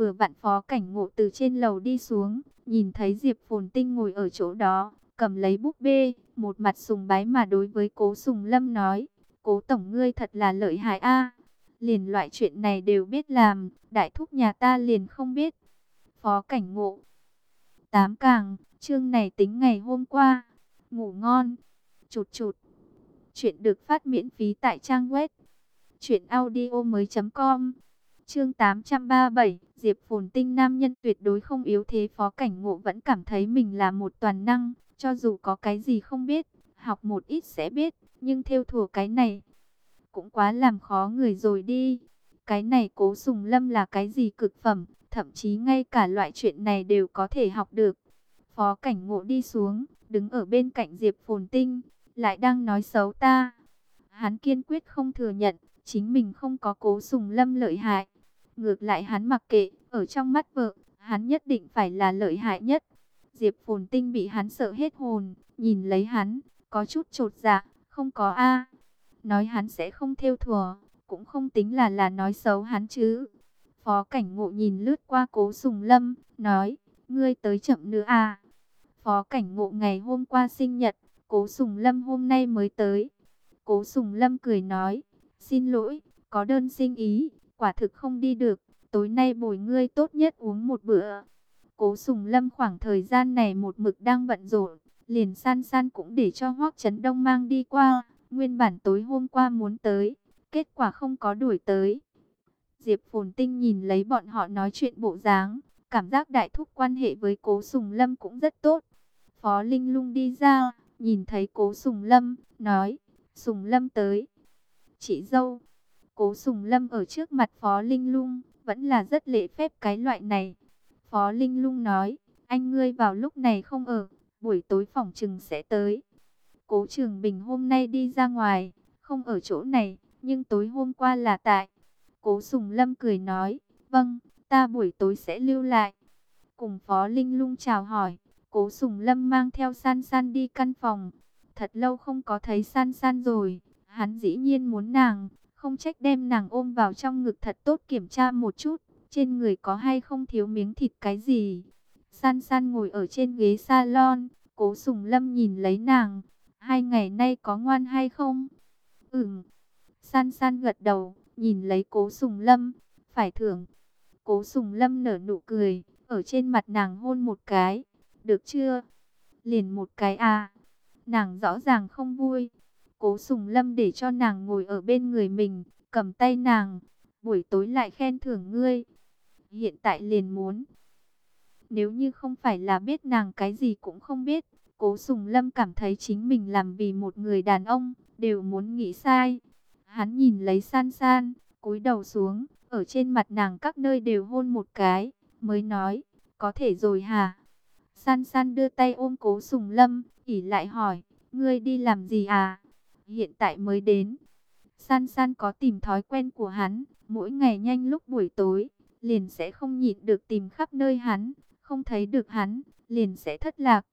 Vừa vặn Phó Cảnh Ngộ từ trên lầu đi xuống, nhìn thấy Diệp Phồn Tinh ngồi ở chỗ đó, cầm lấy búp bê, một mặt sùng bái mà đối với Cố Sùng Lâm nói, Cố tổng ngươi thật là lợi hại a, liền loại chuyện này đều biết làm, đại thúc nhà ta liền không biết. Phó Cảnh Ngộ. 8 càng, chương này tính ngày hôm qua. Ngủ ngon. Chụt chụt. Chuyện được phát miễn phí tại trang web truyệnaudiomoi.com. Chương 837, Diệp Phồn Tinh nam nhân tuyệt đối không yếu thế. Phó Cảnh Ngộ vẫn cảm thấy mình là một toàn năng, cho dù có cái gì không biết, học một ít sẽ biết, nhưng thêu thùa cái này cũng quá làm khó người rồi đi. Cái này Cố Sùng Lâm là cái gì cực phẩm, thậm chí ngay cả loại chuyện này đều có thể học được. Phó Cảnh Ngộ đi xuống, đứng ở bên cạnh Diệp Phồn Tinh, lại đang nói xấu ta. Hắn kiên quyết không thừa nhận, chính mình không có Cố Sùng Lâm lợi hại. Ngược lại hắn mặc kệ, ở trong mắt vợ, hắn nhất định phải là lợi hại nhất. Diệp Phồn Tinh bị hắn sợ hết hồn, nhìn lấy hắn, có chút chột dạ, không có a. Nói hắn sẽ không thêu thùa, cũng không tính là nói xấu hắn chứ. Phó Cảnh Ngộ nhìn lướt qua Cố Sùng Lâm, nói, ngươi tới chậm nữa à. Phó Cảnh Ngộ ngày hôm qua sinh nhật, Cố Sùng Lâm hôm nay mới tới. Cố Sùng Lâm cười nói, xin lỗi, có đơn sinh ý, quả thực không đi được, tối nay bồi ngươi tốt nhất uống một bữa. Cố Sùng Lâm khoảng thời gian này một mực đang bận rộn, liền San San cũng để cho Hoắc Chấn Đông mang đi qua, nguyên bản tối hôm qua muốn tới, kết quả không có đuổi tới. Diệp Phồn Tinh nhìn lấy bọn họ nói chuyện bộ dáng, cảm giác đại thúc quan hệ với Cố Sùng Lâm cũng rất tốt. Phó Linh Lung đi ra, nhìn thấy Cố Sùng Lâm, nói, Sùng Lâm tới. Chị dâu, Cố Sùng Lâm ở trước mặt Phó Linh Lung, vẫn là rất lễ phép cái loại này. Phó Linh Lung nói, anh ngươi vào lúc này không ở, buổi tối phỏng chừng sẽ tới. Cố Trường Bình hôm nay đi ra ngoài, không ở chỗ này, nhưng tối hôm qua là tại. Cố Sùng Lâm cười nói, vâng, ta buổi tối sẽ lưu lại. Cùng Phó Linh Lung chào hỏi, Cố Sùng Lâm mang theo San San đi căn phòng. Thật lâu không có thấy San San rồi, hắn dĩ nhiên muốn nàng, không trách đem nàng ôm vào trong ngực thật tốt kiểm tra một chút, trên người có hay không thiếu miếng thịt cái gì. San San ngồi ở trên ghế salon, Cố Sùng Lâm nhìn lấy nàng, 2 ngày nay có ngoan hay không? San San gật đầu, nhìn lấy Cố Sùng Lâm, phải thưởng. Cố Sùng Lâm nở nụ cười, ở trên mặt nàng hôn một cái, được chưa? Liền một cái à? Nàng rõ ràng không vui. Cố Sùng Lâm để cho nàng ngồi ở bên người mình, cầm tay nàng, buổi tối lại khen thưởng ngươi. Hiện tại liền muốn. Nếu như không phải là biết nàng cái gì cũng không biết, Cố Sùng Lâm cảm thấy chính mình làm vì một người đàn ông, đều muốn nghĩ sai. Hắn nhìn lấy San San, cúi đầu xuống, ở trên mặt nàng các nơi đều hôn một cái, mới nói, có thể rồi hả? San San đưa tay ôm Cố Sùng Lâm, ỉ lại hỏi, ngươi đi làm gì à? Hiện tại mới đến. San San có tìm thói quen của hắn, mỗi ngày nhanh lúc buổi tối, liền sẽ không nhịn được tìm khắp nơi hắn, không thấy được hắn, liền sẽ thất lạc,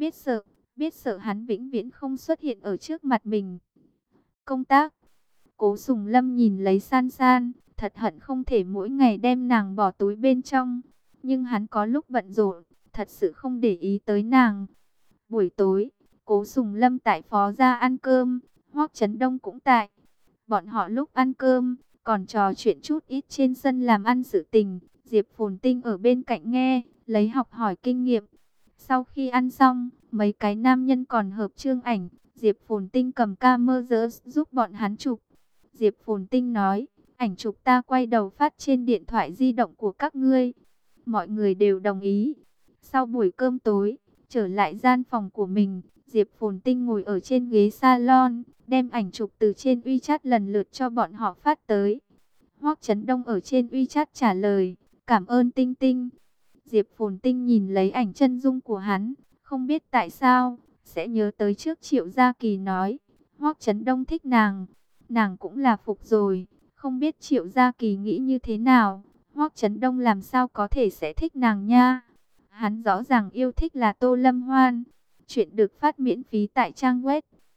biết sợ hắn vĩnh viễn không xuất hiện ở trước mặt mình. Công tác. Cố Sùng Lâm nhìn lấy San San, thật hận không thể mỗi ngày đem nàng bỏ túi bên trong, nhưng hắn có lúc bận rộn, thật sự không để ý tới nàng. Buổi tối, Cố Sùng Lâm tại Phó gia ăn cơm, Hoắc Chấn Đông cũng tại. Bọn họ lúc ăn cơm, còn trò chuyện chút ít trên sân làm ăn sự tình. Diệp Phồn Tinh ở bên cạnh nghe, lấy học hỏi kinh nghiệm. Sau khi ăn xong, mấy cái nam nhân còn hợp trương ảnh. Diệp Phồn Tinh cầm camera giúp bọn hắn chụp. Diệp Phồn Tinh nói, ảnh chụp ta quay đầu phát trên điện thoại di động của các ngươi. Mọi người đều đồng ý. Sau buổi cơm tối, trở lại gian phòng của mình, Diệp Phồn Tinh ngồi ở trên ghế salon, đem ảnh chụp từ trên WeChat lần lượt cho bọn họ phát tới. Hoắc Chấn Đông ở trên WeChat trả lời, cảm ơn Tinh Tinh. Diệp Phồn Tinh nhìn lấy ảnh chân dung của hắn, không biết tại sao, sẽ nhớ tới trước Triệu Gia Kỳ nói, Hoắc Chấn Đông thích nàng, nàng cũng là phục rồi, không biết Triệu Gia Kỳ nghĩ như thế nào, Hoắc Chấn Đông làm sao có thể sẽ thích nàng nha. Hắn rõ ràng yêu thích là Tô Lâm Hoan. Chuyện được phát miễn phí tại trang web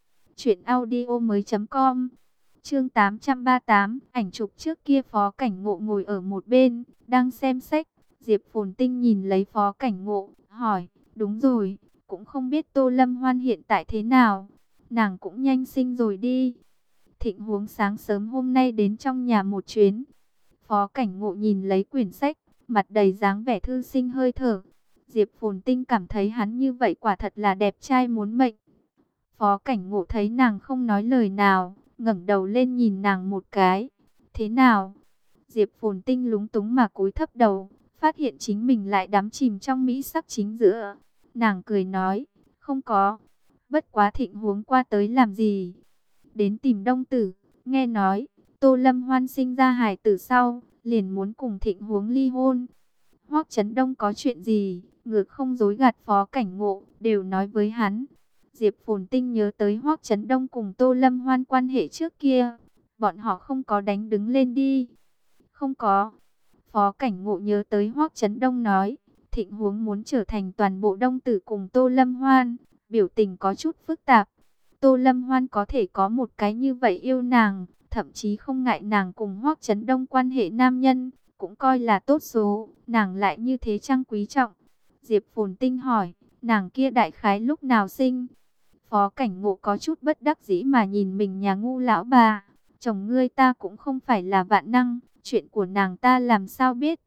truyệnaudiomoi.com. Chương 838, ảnh chụp trước kia Phó Cảnh Ngộ ngồi ở một bên, đang xem sách. Diệp Phồn Tinh nhìn lấy Phó Cảnh Ngộ, hỏi, đúng rồi, cũng không biết Tô Lâm Hoan hiện tại thế nào, nàng cũng nhanh sinh rồi đi. Thịnh Huống sáng sớm hôm nay đến trong nhà một chuyến. Phó Cảnh Ngộ nhìn lấy quyển sách, mặt đầy dáng vẻ thư sinh hơi thở. Diệp Phồn Tinh cảm thấy hắn như vậy quả thật là đẹp trai muốn mệnh. Phó Cảnh Ngộ thấy nàng không nói lời nào, ngẩng đầu lên nhìn nàng một cái. Thế nào? Diệp Phồn Tinh lúng túng mà cúi thấp đầu, phát hiện chính mình lại đắm chìm trong mỹ sắc chính giữa. Nàng cười nói, không có, bất quá Thịnh Huống qua tới làm gì? Đến tìm Đông Tử, nghe nói, Tô Lâm Hoan sinh ra hài tử sau, liền muốn cùng Thịnh Huống ly hôn. Hoắc Chấn Đông có chuyện gì, ngược không dối gạt Phó Cảnh Ngộ, đều nói với hắn. Diệp Phồn Tinh nhớ tới Hoắc Chấn Đông cùng Tô Lâm Hoan quan hệ trước kia, bọn họ không có đánh đứng lên đi. Không có. Phó Cảnh Ngộ nhớ tới Hoắc Chấn Đông nói, Thịnh Huống muốn trở thành toàn bộ Đông Tử cùng Tô Lâm Hoan, biểu tình có chút phức tạp. Tô Lâm Hoan có thể có một cái như vậy yêu nàng, thậm chí không ngại nàng cùng Hoắc Chấn Đông quan hệ nam nhân, cũng coi là tốt số, nàng lại như thế chăng quý trọng. Diệp Phồn Tinh hỏi, nàng kia đại khái lúc nào sinh? Phó Cảnh Ngộ có chút bất đắc dĩ mà nhìn mình nhà ngu lão bà, chồng ngươi ta cũng không phải là vạn năng, chuyện của nàng ta làm sao biết.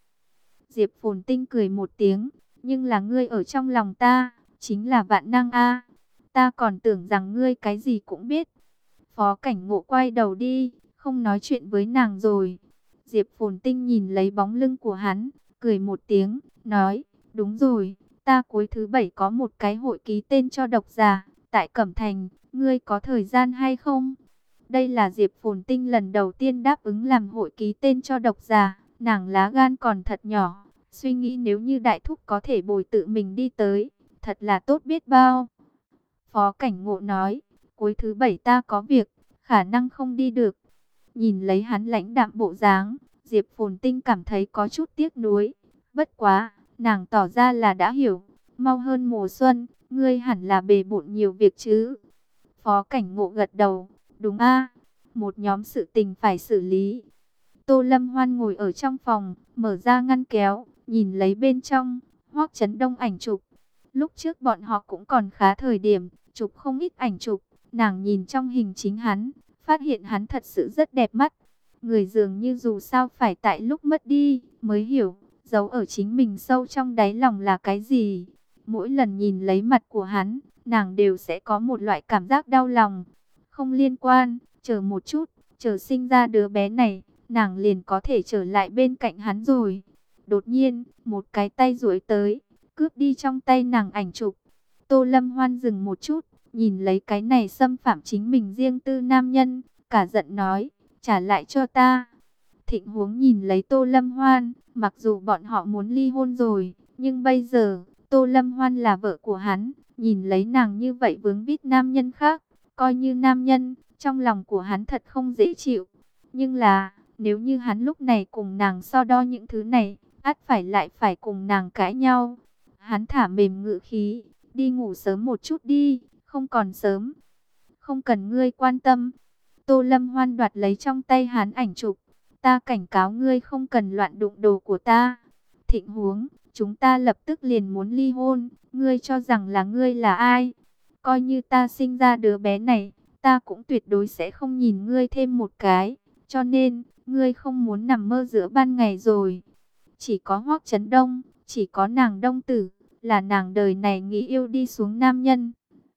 Diệp Phồn Tinh cười một tiếng, nhưng là ngươi ở trong lòng ta, chính là vạn năng a. Ta còn tưởng rằng ngươi cái gì cũng biết. Phó Cảnh Ngộ quay đầu đi, không nói chuyện với nàng rồi. Diệp Phồn Tinh nhìn lấy bóng lưng của hắn, cười một tiếng, nói, đúng rồi, ta cuối thứ bảy có một cái hội ký tên cho độc giả, tại Cẩm Thành, ngươi có thời gian hay không? Đây là Diệp Phồn Tinh lần đầu tiên đáp ứng làm hội ký tên cho độc giả, nàng lá gan còn thật nhỏ, suy nghĩ nếu như đại thúc có thể bồi tự mình đi tới, thật là tốt biết bao. Phó Cảnh Ngộ nói, cuối thứ bảy ta có việc, khả năng không đi được. Nhìn lấy hắn lãnh đạm bộ dáng, Diệp Phồn Tinh cảm thấy có chút tiếc nuối. Bất quá, nàng tỏ ra là đã hiểu, mau hơn mùa xuân, ngươi hẳn là bề bộn nhiều việc chứ. Phó Cảnh Ngộ gật đầu, đúng a, một nhóm sự tình phải xử lý. Tô Lâm Hoan ngồi ở trong phòng, mở ra ngăn kéo, nhìn lấy bên trong, Hoắc Chấn Đông ảnh chụp. Lúc trước bọn họ cũng còn khá thời điểm, chụp không ít ảnh chụp, nàng nhìn trong hình chính hắn, phát hiện hắn thật sự rất đẹp mắt. Người dường như dù sao phải tại lúc mất đi, mới hiểu, giấu ở chính mình sâu trong đáy lòng là cái gì. Mỗi lần nhìn lấy mặt của hắn, nàng đều sẽ có một loại cảm giác đau lòng. Không liên quan, chờ một chút, chờ sinh ra đứa bé này, nàng liền có thể trở lại bên cạnh hắn rồi. Đột nhiên, một cái tay duỗi tới, cướp đi trong tay nàng ảnh chụp. Tô Lâm Hoan dừng một chút, nhìn lấy cái này xâm phạm chính mình riêng tư nam nhân, cả giận nói, trả lại cho ta. Thịnh Huống nhìn lấy Tô Lâm Hoan, mặc dù bọn họ muốn ly hôn rồi, nhưng bây giờ, Tô Lâm Hoan là vợ của hắn, nhìn lấy nàng như vậy vướng víu nam nhân khác, coi như nam nhân, trong lòng của hắn thật không dễ chịu. Nhưng là, nếu như hắn lúc này cùng nàng so đo những thứ này, ắt phải lại phải cùng nàng cãi nhau. Hắn thả mềm ngữ khí, đi ngủ sớm một chút đi, không còn sớm. Không cần ngươi quan tâm. Tô Lâm Hoan đoạt lấy trong tay hắn ảnh chụp. Ta cảnh cáo ngươi không cần loạn đụng đồ của ta. Thịnh Huống, chúng ta lập tức liền muốn ly hôn. Ngươi cho rằng là ngươi là ai? Coi như ta sinh ra đứa bé này, ta cũng tuyệt đối sẽ không nhìn ngươi thêm một cái. Cho nên, ngươi không muốn nằm mơ giữa ban ngày rồi. Chỉ có Hoắc Chấn Đông, chỉ có nàng Đông Tử, là nàng đời này nghĩ yêu đi xuống nam nhân.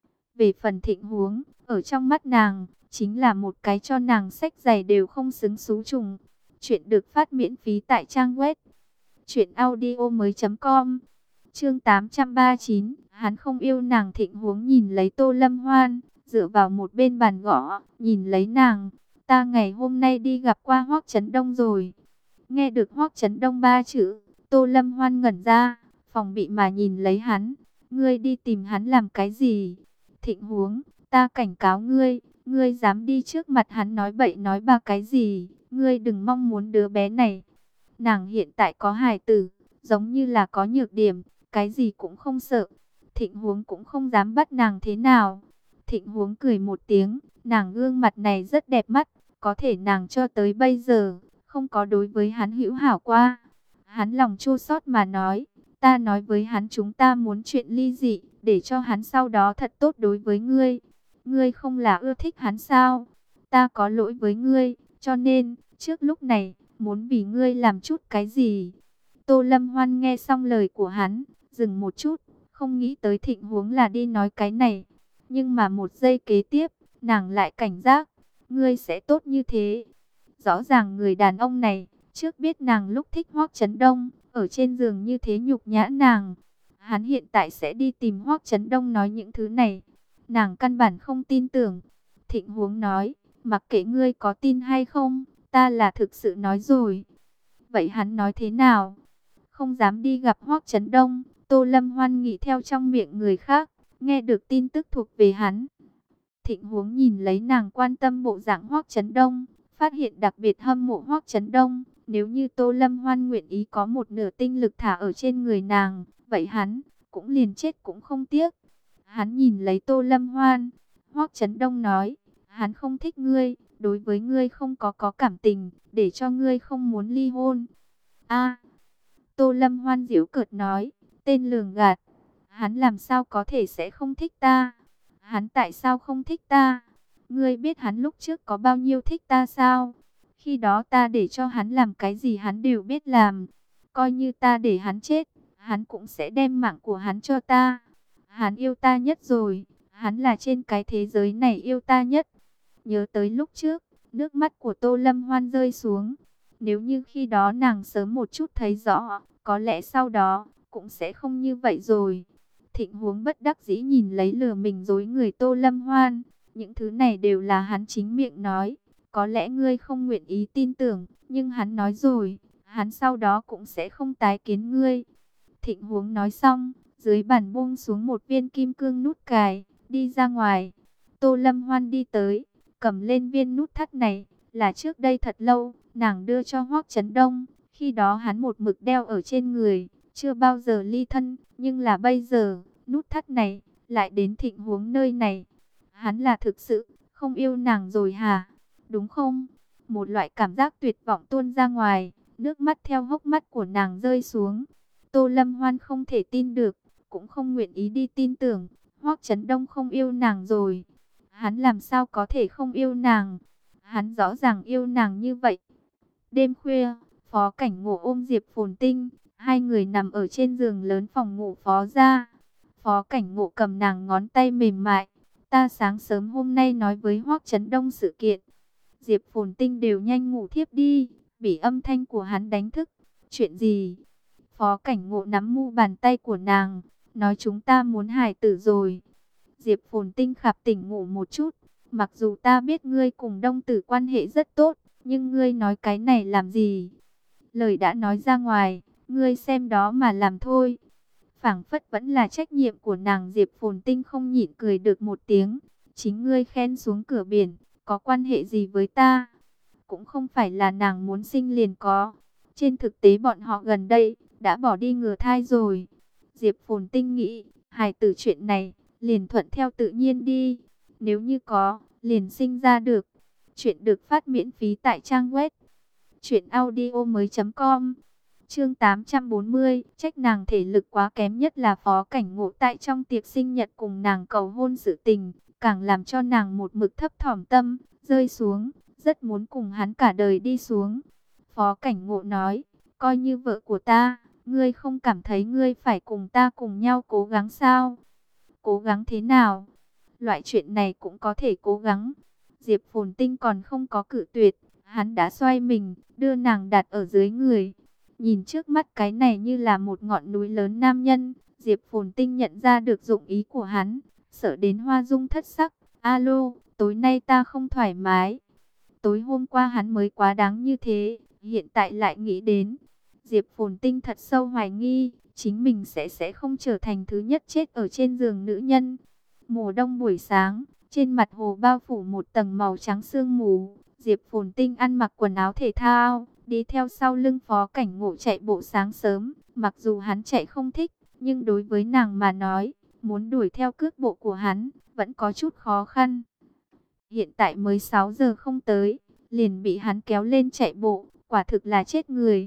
Về phần Thịnh Huống, ở trong mắt nàng, chính là một cái cho nàng sách giày đều không xứng xú trùng. Chuyện được phát miễn phí tại trang web truyệnaudiomoi.com. Chương 839, hắn không yêu nàng. Thịnh Huống nhìn lấy Tô Lâm Hoan, dựa vào một bên bàn gõ, nhìn lấy nàng, ta ngày hôm nay đi gặp qua Hoắc Chấn Đông rồi. Nghe được Hoắc Chấn Đông ba chữ, Tô Lâm Hoan ngẩn ra, phòng bị mà nhìn lấy hắn, ngươi đi tìm hắn làm cái gì? Thịnh Huống, ta cảnh cáo ngươi, ngươi dám đi trước mặt hắn nói bậy nói ba cái gì, ngươi đừng mong muốn đứa bé này. Nàng hiện tại có hài tử, giống như là có nhược điểm, cái gì cũng không sợ. Thịnh Huống cũng không dám bắt nàng thế nào. Thịnh Huống cười một tiếng, nàng gương mặt này rất đẹp mắt, có thể nàng cho tới bây giờ không có đối với hắn hữu hảo qua. Hắn lòng chua xót mà nói, ta nói với hắn chúng ta muốn chuyện ly dị, để cho hắn sau đó thật tốt đối với ngươi. Ngươi không là ưa thích hắn sao? Ta có lỗi với ngươi, cho nên, trước lúc này, muốn vì ngươi làm chút cái gì. Tô Lâm Hoan nghe xong lời của hắn, dừng một chút, không nghĩ tới Thịnh Huống là đi nói cái này. Nhưng mà một giây kế tiếp, nàng lại cảnh giác, ngươi sẽ tốt như thế. Rõ ràng người đàn ông này, trước biết nàng lúc thích Hoắc Chấn Đông, ở trên giường như thế nhục nhã nàng. Hắn hiện tại sẽ đi tìm Hoắc Chấn Đông nói những thứ này. Nàng căn bản không tin tưởng. Thịnh Huống nói, mặc kệ ngươi có tin hay không, ta là thực sự nói rồi. Vậy hắn nói thế nào? Không dám đi gặp Hoắc Chấn Đông. Tô Lâm Hoan nghĩ theo trong miệng người khác, nghe được tin tức thuộc về hắn. Thịnh Huống nhìn lấy nàng quan tâm bộ dạng Hoắc Chấn Đông, phát hiện đặc biệt hâm mộ Hoắc Chấn Đông. Nếu như Tô Lâm Hoan nguyện ý có một nửa tinh lực thả ở trên người nàng, vậy hắn cũng liền chết cũng không tiếc. Hắn nhìn lấy Tô Lâm Hoan, Hoắc Chấn Đông nói, hắn không thích ngươi, đối với ngươi không có cảm tình, để cho ngươi không muốn ly hôn. A, Tô Lâm Hoan giễu cợt nói, tên lường gạt, hắn làm sao có thể sẽ không thích ta? Hắn tại sao không thích ta? Ngươi biết hắn lúc trước có bao nhiêu thích ta sao? Khi đó ta để cho hắn làm cái gì hắn đều biết làm. Coi như ta để hắn chết, hắn cũng sẽ đem mạng của hắn cho ta. Hắn yêu ta nhất rồi, hắn là trên cái thế giới này yêu ta nhất. Nhớ tới lúc trước, nước mắt của Tô Lâm Hoan rơi xuống. Nếu như khi đó nàng sớm một chút thấy rõ, có lẽ sau đó cũng sẽ không như vậy rồi. Thịnh Huống bất đắc dĩ nhìn lấy lừa mình dối người Tô Lâm Hoan. Những thứ này đều là hắn chính miệng nói. Có lẽ ngươi không nguyện ý tin tưởng, nhưng hắn nói rồi, hắn sau đó cũng sẽ không tái kiến ngươi. Thịnh Huống nói xong, dưới bàn buông xuống một viên kim cương nút cài, đi ra ngoài. Tô Lâm Hoan đi tới, cầm lên viên nút thắt này, là trước đây thật lâu, nàng đưa cho Hoắc Chấn Đông. Khi đó hắn một mực đeo ở trên người, chưa bao giờ ly thân, nhưng là bây giờ, nút thắt này, lại đến Thịnh Huống nơi này. Hắn là thực sự, không yêu nàng rồi hả? Đúng không? Một loại cảm giác tuyệt vọng tuôn ra ngoài, nước mắt theo hốc mắt của nàng rơi xuống. Tô Lâm Hoan không thể tin được, cũng không nguyện ý đi tin tưởng, Hoắc Chấn Đông không yêu nàng rồi. Hắn làm sao có thể không yêu nàng? Hắn rõ ràng yêu nàng như vậy. Đêm khuya, Phó Cảnh Ngộ ôm Diệp Phồn Tinh, hai người nằm ở trên giường lớn phòng ngủ Phó gia. Phó Cảnh Ngộ cầm nàng ngón tay mềm mại. Ta sáng sớm hôm nay nói với Hoắc Chấn Đông sự kiện. Diệp Phồn Tinh đều nhanh ngủ thiếp đi, bị âm thanh của hắn đánh thức. Chuyện gì? Phó Cảnh Ngộ nắm mu bàn tay của nàng, nói chúng ta muốn hài tử rồi. Diệp Phồn Tinh khạp tỉnh ngủ một chút. Mặc dù ta biết ngươi cùng Đông Tử quan hệ rất tốt, nhưng ngươi nói cái này làm gì? Lời đã nói ra ngoài, ngươi xem đó mà làm thôi. Phảng phất vẫn là trách nhiệm của nàng. Diệp Phồn Tinh không nhịn cười được một tiếng. Chính ngươi khen xuống cửa biển, có quan hệ gì với ta? Cũng không phải là nàng muốn sinh liền có. Trên thực tế bọn họ gần đây đã bỏ đi ngừa thai rồi. Diệp Phồn Tinh nghĩ, hài tử chuyện này liền thuận theo tự nhiên đi. Nếu như có, liền sinh ra được. Chuyện được phát miễn phí tại trang web truyệnaudiomoi.com. Chương 840, trách nàng thể lực quá kém, nhất là Phó Cảnh Ngộ tại trong tiệc sinh nhật cùng nàng cầu hôn sự tình, càng làm cho nàng một mực thấp thỏm tâm, rơi xuống, rất muốn cùng hắn cả đời đi xuống. Phó Cảnh Ngộ nói, coi như vợ của ta, ngươi không cảm thấy ngươi phải cùng ta cùng nhau cố gắng sao? Cố gắng thế nào? Loại chuyện này cũng có thể cố gắng. Diệp Phồn Tinh còn không có cự tuyệt, hắn đã xoay mình, đưa nàng đặt ở dưới người. Nhìn trước mắt cái này như là một ngọn núi lớn nam nhân, Diệp Phồn Tinh nhận ra được dụng ý của hắn, sợ đến hoa dung thất sắc. Alo, tối nay ta không thoải mái. Tối hôm qua hắn mới quá đáng như thế, hiện tại lại nghĩ đến. Diệp Phồn Tinh thật sâu hoài nghi, chính mình sẽ không trở thành thứ nhất chết ở trên giường nữ nhân. Mùa đông buổi sáng, trên mặt hồ bao phủ một tầng màu trắng sương mù. Diệp Phồn Tinh ăn mặc quần áo thể thao, đi theo sau lưng Phó Cảnh Ngộ chạy bộ sáng sớm. Mặc dù hắn chạy không thích, nhưng đối với nàng mà nói, muốn đuổi theo cước bộ của hắn, vẫn có chút khó khăn. Hiện tại mới 6 giờ không tới, liền bị hắn kéo lên chạy bộ, quả thực là chết người.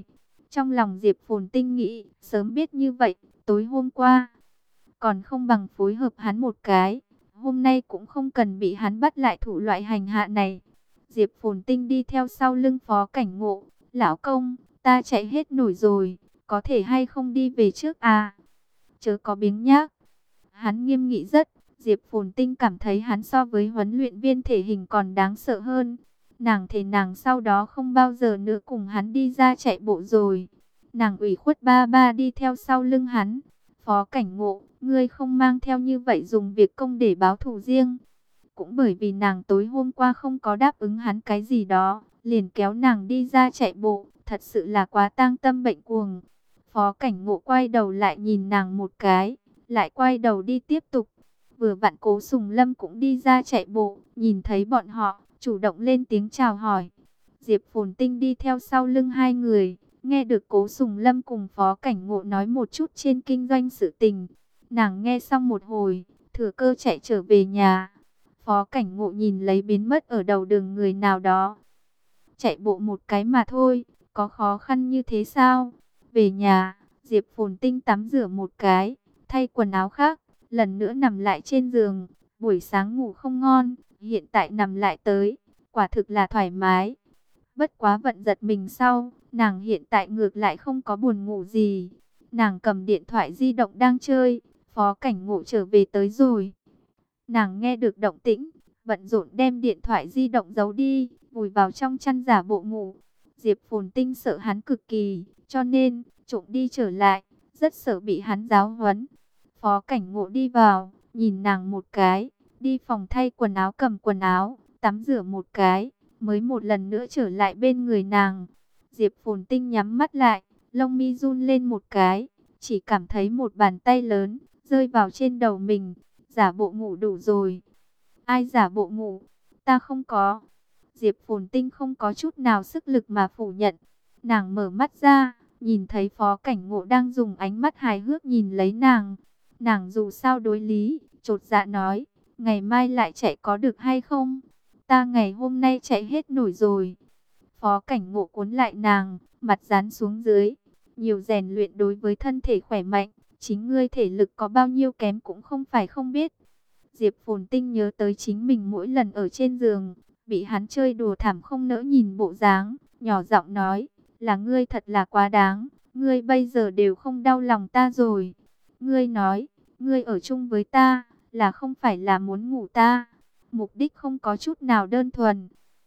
Trong lòng Diệp Phồn Tinh nghĩ, sớm biết như vậy, tối hôm qua, còn không bằng phối hợp hắn một cái. Hôm nay cũng không cần bị hắn bắt lại thủ loại hành hạ này. Diệp Phồn Tinh đi theo sau lưng Phó Cảnh Ngộ. Lão công, ta chạy hết nổi rồi, có thể hay không đi về trước à? Chớ có biếng nhác. Hắn nghiêm nghị rất. Diệp Phồn Tinh cảm thấy hắn so với huấn luyện viên thể hình còn đáng sợ hơn. Nàng thề nàng sau đó không bao giờ nữa cùng hắn đi ra chạy bộ rồi. Nàng ủy khuất ba ba đi theo sau lưng hắn. Phó Cảnh Ngộ, ngươi không mang theo như vậy dùng việc công để báo thù riêng. Cũng bởi vì nàng tối hôm qua không có đáp ứng hắn cái gì đó, liền kéo nàng đi ra chạy bộ, thật sự là quá tang tâm bệnh cuồng. Phó Cảnh Ngộ quay đầu lại nhìn nàng một cái, lại quay đầu đi tiếp tục. Vừa vặn Cố Sùng Lâm cũng đi ra chạy bộ, nhìn thấy bọn họ, chủ động lên tiếng chào hỏi. Diệp Phồn Tinh đi theo sau lưng hai người, nghe được Cố Sùng Lâm cùng Phó Cảnh Ngộ nói một chút trên kinh doanh sự tình. Nàng nghe xong một hồi, thừa cơ chạy trở về nhà. Phó Cảnh Ngộ nhìn lấy biến mất ở đầu đường người nào đó. Chạy bộ một cái mà thôi, có khó khăn như thế sao? Về nhà, Diệp Phồn Tinh tắm rửa một cái, thay quần áo khác, lần nữa nằm lại trên giường. Buổi sáng ngủ không ngon, hiện tại nằm lại tới, quả thực là thoải mái. Bất quá vận giật mình sau, nàng hiện tại ngược lại không có buồn ngủ gì. Nàng cầm điện thoại di động đang chơi, Phó Cảnh Ngộ trở về tới rồi. Nàng nghe được động tĩnh, bận rộn đem điện thoại di động giấu đi, vùi vào trong chăn giả bộ ngủ. Diệp Phồn Tinh sợ hắn cực kỳ, cho nên trộm đi trở lại, rất sợ bị hắn giáo huấn. Phó Cảnh Ngộ đi vào, nhìn nàng một cái, đi phòng thay quần áo cầm quần áo, tắm rửa một cái, mới một lần nữa trở lại bên người nàng. Diệp Phồn Tinh nhắm mắt lại, lông mi run lên một cái, chỉ cảm thấy một bàn tay lớn rơi vào trên đầu mình. Giả bộ ngủ đủ rồi. Ai giả bộ ngủ? Ta không có. Diệp Phồn Tinh không có chút nào sức lực mà phủ nhận. Nàng mở mắt ra, nhìn thấy Phó Cảnh Ngộ đang dùng ánh mắt hài hước nhìn lấy nàng. Nàng dù sao đối lý, chột dạ nói, ngày mai lại chạy có được hay không? Ta ngày hôm nay chạy hết nổi rồi. Phó Cảnh Ngộ cuốn lại nàng, mặt dán xuống dưới. Nhiều rèn luyện đối với thân thể khỏe mạnh. Chính ngươi thể lực có bao nhiêu kém cũng không phải không biết. Diệp Phồn Tinh nhớ tới chính mình mỗi lần ở trên giường, bị hắn chơi đùa thảm không nỡ nhìn bộ dáng, nhỏ giọng nói, là ngươi thật là quá đáng, ngươi bây giờ đều không đau lòng ta rồi. Ngươi nói, ngươi ở chung với ta, là không phải là muốn ngủ ta, mục đích không có chút nào đơn thuần.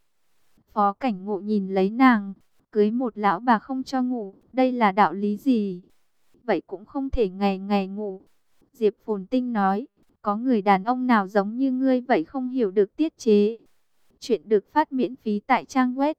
Phó Cảnh Ngộ nhìn lấy nàng, cưới một lão bà không cho ngủ, đây là đạo lý gì? Vậy cũng không thể ngày ngày ngủ. Diệp Phồn Tinh nói, có người đàn ông nào giống như ngươi vậy không hiểu được tiết chế. Chuyện được phát miễn phí tại trang web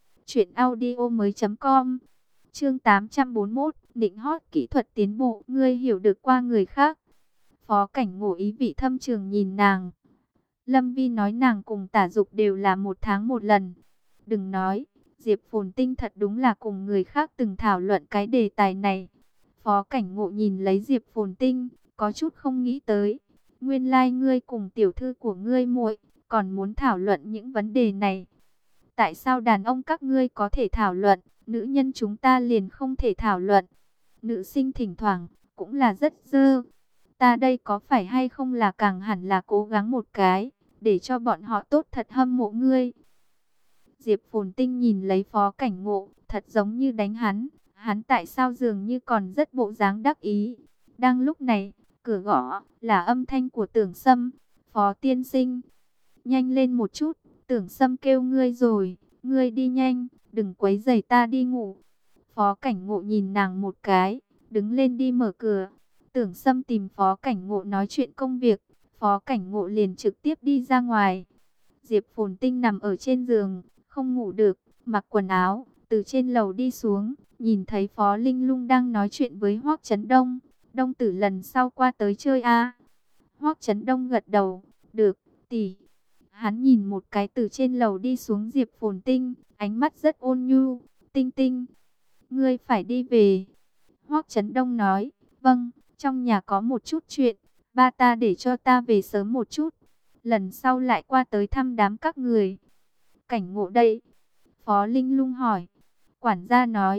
truyệnaudiomoi.com. Chương 841, định hót kỹ thuật tiến bộ, ngươi hiểu được qua người khác. Phó Cảnh Ngộ ý vị thâm trường nhìn nàng. Lâm Vi nói nàng cùng Tả Dục đều là 1 tháng một lần. Đừng nói, Diệp Phồn Tinh thật đúng là cùng người khác từng thảo luận cái đề tài này. Phó Cảnh Ngộ nhìn lấy Diệp Phồn Tinh, có chút không nghĩ tới. Nguyên lai ngươi cùng tiểu thư của ngươi muội còn muốn thảo luận những vấn đề này. Tại sao đàn ông các ngươi có thể thảo luận, nữ nhân chúng ta liền không thể thảo luận? Nữ sinh thỉnh thoảng cũng là rất dơ. Ta đây có phải hay không là càng hẳn là cố gắng một cái, để cho bọn họ tốt thật hâm mộ ngươi. Diệp Phồn Tinh nhìn lấy Phó Cảnh Ngộ, thật giống như đánh hắn. Hắn tại sao dường như còn rất bộ dáng đắc ý. Đang lúc này, cửa gõ là âm thanh của Tưởng Sâm. Phó tiên sinh, nhanh lên một chút, Tưởng Sâm kêu ngươi rồi, ngươi đi nhanh, đừng quấy rầy ta đi ngủ. Phó Cảnh Ngộ nhìn nàng một cái, đứng lên đi mở cửa. Tưởng Sâm tìm Phó Cảnh Ngộ nói chuyện công việc, Phó Cảnh Ngộ liền trực tiếp đi ra ngoài. Diệp Phồn Tinh nằm ở trên giường, không ngủ được, mặc quần áo, từ trên lầu đi xuống, nhìn thấy Phó Linh Lung đang nói chuyện với Hoắc Chấn Đông. Đông tử lần sau qua tới chơi a? Hoắc Chấn Đông gật đầu, được, tỷ. Hắn nhìn một cái từ trên lầu đi xuống Diệp Phồn Tinh, ánh mắt rất ôn nhu. Tinh Tinh, ngươi phải đi về. Hoắc Chấn Đông nói, vâng, trong nhà có một chút chuyện, ba ta để cho ta về sớm một chút. Lần sau lại qua tới thăm đám các người. Cảnh Ngộ đây? Phó Linh Lung hỏi. Quản gia nói,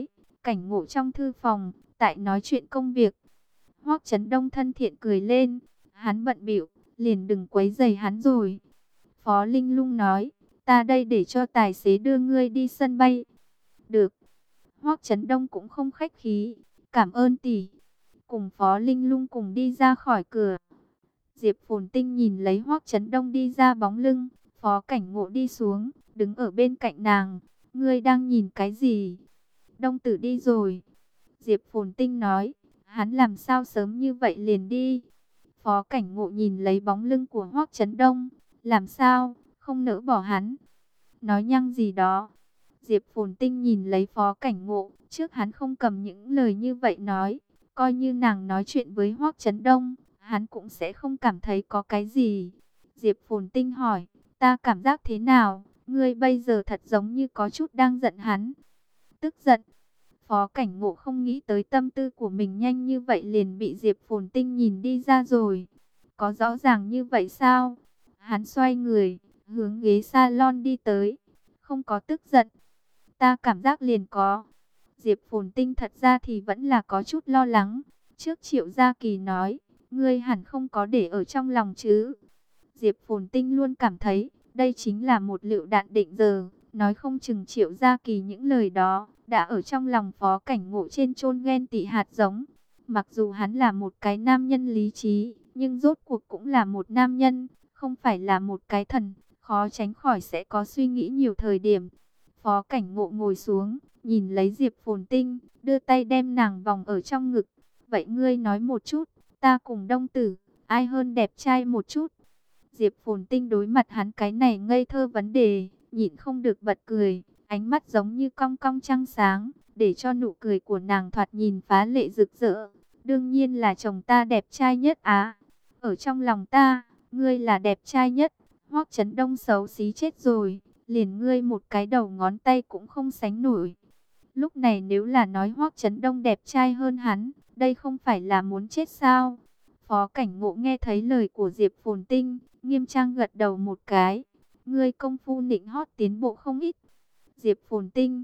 Cảnh Ngộ trong thư phòng, tại nói chuyện công việc. Hoắc Chấn Đông thân thiện cười lên, hắn bận bịu, liền đừng quấy rầy hắn rồi. Phó Linh Lung nói, ta đây để cho tài xế đưa ngươi đi sân bay. Được. Hoắc Chấn Đông cũng không khách khí, cảm ơn tỷ. Cùng Phó Linh Lung cùng đi ra khỏi cửa. Diệp Phồn Tinh nhìn lấy Hoắc Chấn Đông đi ra bóng lưng, Phó Cảnh Ngộ đi xuống, đứng ở bên cạnh nàng. Ngươi đang nhìn cái gì? Đông tử đi rồi. Diệp Phồn Tinh nói, hắn làm sao sớm như vậy liền đi? Phó Cảnh Ngộ nhìn lấy bóng lưng của Hoắc Chấn Đông, làm sao, không nỡ bỏ hắn? Nói nhăng gì đó. Diệp Phồn Tinh nhìn lấy Phó Cảnh Ngộ, trước hắn không cầm những lời như vậy nói, coi như nàng nói chuyện với Hoắc Chấn Đông, hắn cũng sẽ không cảm thấy có cái gì. Diệp Phồn Tinh hỏi, ta cảm giác thế nào? Ngươi bây giờ thật giống như có chút đang giận hắn. Tức giận. Phó Cảnh Ngộ không nghĩ tới tâm tư của mình nhanh như vậy liền bị Diệp Phồn Tinh nhìn đi ra rồi. Có rõ ràng như vậy sao? Hắn xoay người, hướng ghế salon đi tới. Không có tức giận. Ta cảm giác liền có. Diệp Phồn Tinh thật ra thì vẫn là có chút lo lắng. Trước Triệu Gia Kỳ nói, ngươi hẳn không có để ở trong lòng chứ. Diệp Phồn Tinh luôn cảm thấy, đây chính là một lựu đạn định giờ. Nói không chừng Triệu Gia Kỳ những lời đó, đã ở trong lòng Phó Cảnh Ngộ trên chôn ghen tị hạt giống. Mặc dù hắn là một cái nam nhân lý trí, nhưng rốt cuộc cũng là một nam nhân, không phải là một cái thần, khó tránh khỏi sẽ có suy nghĩ nhiều thời điểm. Phó Cảnh Ngộ ngồi xuống, nhìn lấy Diệp Phồn Tinh, đưa tay đem nàng vòng ở trong ngực. Vậy ngươi nói một chút, ta cùng Đông Tử, ai hơn đẹp trai một chút? Diệp Phồn Tinh đối mặt hắn cái này ngây thơ vấn đề, nhịn không được bật cười, ánh mắt giống như cong cong trăng sáng, để cho nụ cười của nàng thoạt nhìn phá lệ rực rỡ. Đương nhiên là chồng ta đẹp trai nhất á. Ở trong lòng ta, ngươi là đẹp trai nhất. Hoắc Chấn Đông xấu xí chết rồi, liền ngươi một cái đầu ngón tay cũng không sánh nổi. Lúc này nếu là nói Hoắc Chấn Đông đẹp trai hơn hắn, đây không phải là muốn chết sao? Phó Cảnh Ngộ nghe thấy lời của Diệp Phồn Tinh, nghiêm trang gật đầu một cái. Ngươi công phu nịnh hót tiến bộ không ít. Diệp Phồn Tinh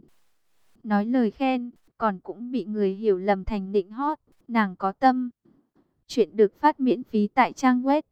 nói lời khen, còn cũng bị người hiểu lầm thành nịnh hót. Nàng có tâm. Chuyện được phát miễn phí tại trang web